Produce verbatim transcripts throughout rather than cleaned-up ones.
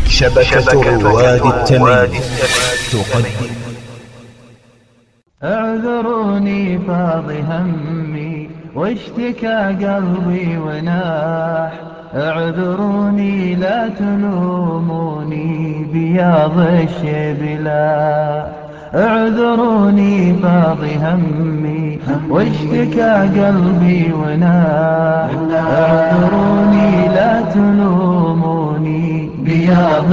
شبكة رواد التميم تقدم. اعذروني فاض همي واشتكى قلبي وناح، اعذروني لا تلوموني بياض الشبلاح، اعذروني فاض همي واشتكى قلبي وناح، اعذروني لا تلوموني بياض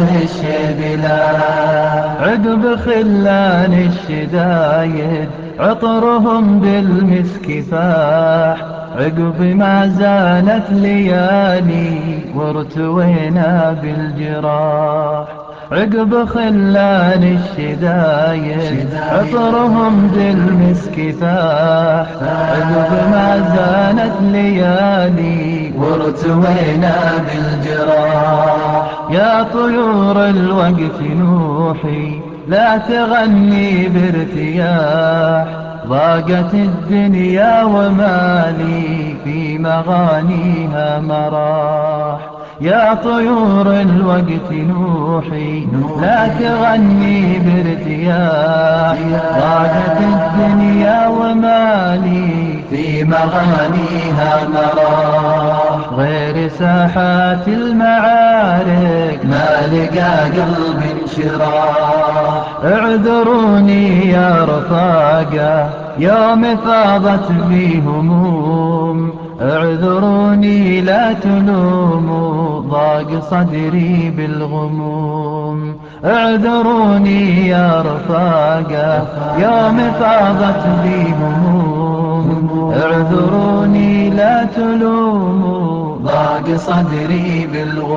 الشبلاح. عقب خلان الشدايد عطرهم بالمسك فاح، عقب ما زالت ليالي وارتوينا بالجراح، عقب خلان الشدايد عطرهم بالمسك فاح، عقب ما زالت ليالي وارتوينا بالجراح. يا طيور الوقت نوحي لا تغني بارتياح، ضاقت الدنيا ومالي في مغانيها مراح. يا طيور الوقت نوحي لا تغني بارتياح، ضاقت الدنيا ومالي في مغانيها مراح. غير ساحات المعارك ما لقى قلب انشراح، اعذروني يا رفاقة يوم فاضت بي هموم، اعذروني لا تلوموا ضاق صدري بالغموم، اعذروني يا رفاقة يوم فاضت بي هموم، اعذروني لا تلوموا ضاق صدري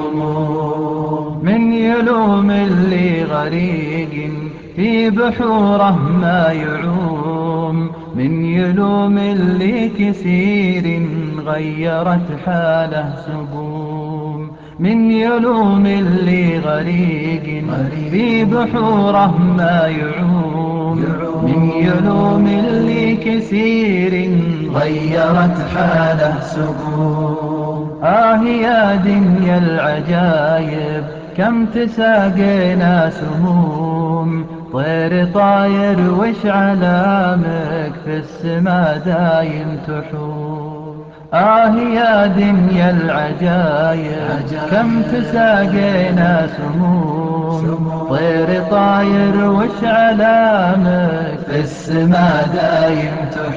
بالغموم. من يلوم اللي غريق في بحوره ما يعوم، من يلوم اللي كثير غيرت حاله سقوم، من يلوم اللي غريق في بحوره ما يعوم، من يلوم اللي كثير غيرت حاله سقوم. آه يا دنيا العجايب كم تساقينا سموم، طير طاير وش علامك في السما دايم تحوم. آه يا دنيا العجايب كم تساقينا سموم، طير طاير وش علامك في السما دايم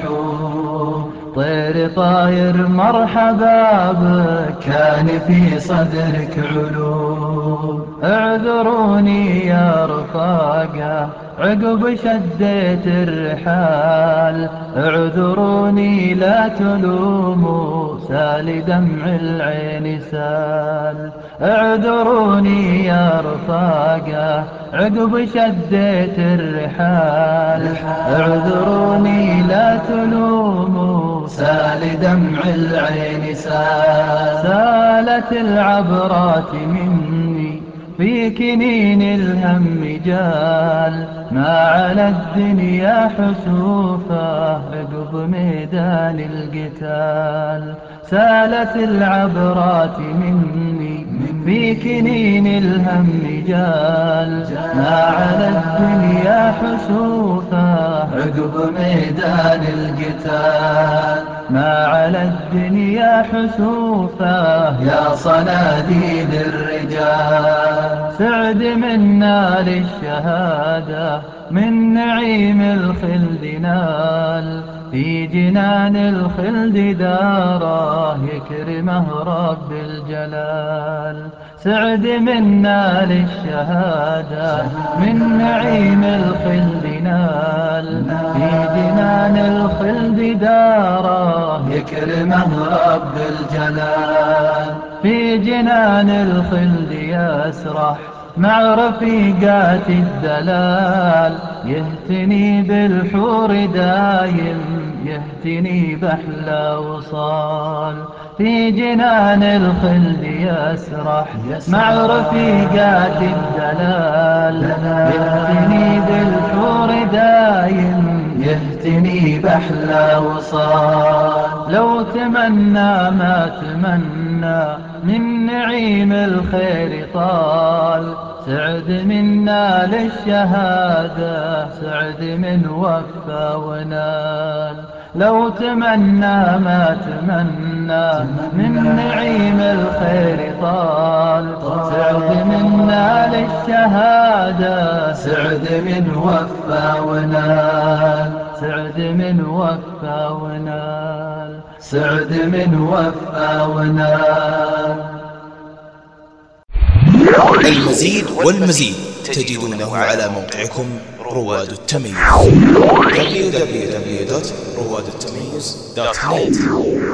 تحوم. طير طاير مرحبا بك كان في صدرك علوم، اعذروني يا رفاقة عقب شديت الرحال، اعذروني لا تلوموا سال دمع العين سال، اعذروني يا رفاقة عقب شديت الرحال، اعذروني لا تلوموا سال دمع العين سال. سالت العبرات مني في كنين الهم جال، ما على الدنيا حسوفه عقب ميدان القتال. سالت العبرات مني في كنين الهم جال، ما على الدنيا حسوفه عقب ميدان القتال. ما على الدنيا حسوفه يا صناديد الرجال. سعد منا للشهادة من نعيم الخلد نال، في جنان الخلد داره يكرمه رب الجلال. سعد منا للشهادة من نعيم الخلد نال، في جنان الخلد داره يكرمه رب الجلال. في جنان الخلد يسرح مع رفيقات الدلال، يهتني بالحور دايم يهتني بأحلى وصال. في جنان الخلد يسرح مع رفيقات الدلال، يهتني بالحور دايم يهتني بأحلى وصال. لو تمنى ما تمنى من نعيم الخير طال، سعد من نال الشهادة، سعد من وفى ونال. لو تمنى ما تمنى من نعيم الخير طال، سعد من نال الشهادة، سعد من وفى ونال، سعد من وفى ونال، سعد من وفى ونال. المزيد والمزيد تجدونه على موقعكم رواد التميز دبليو دبليو دبليو دوت رواد التميز دوت نت.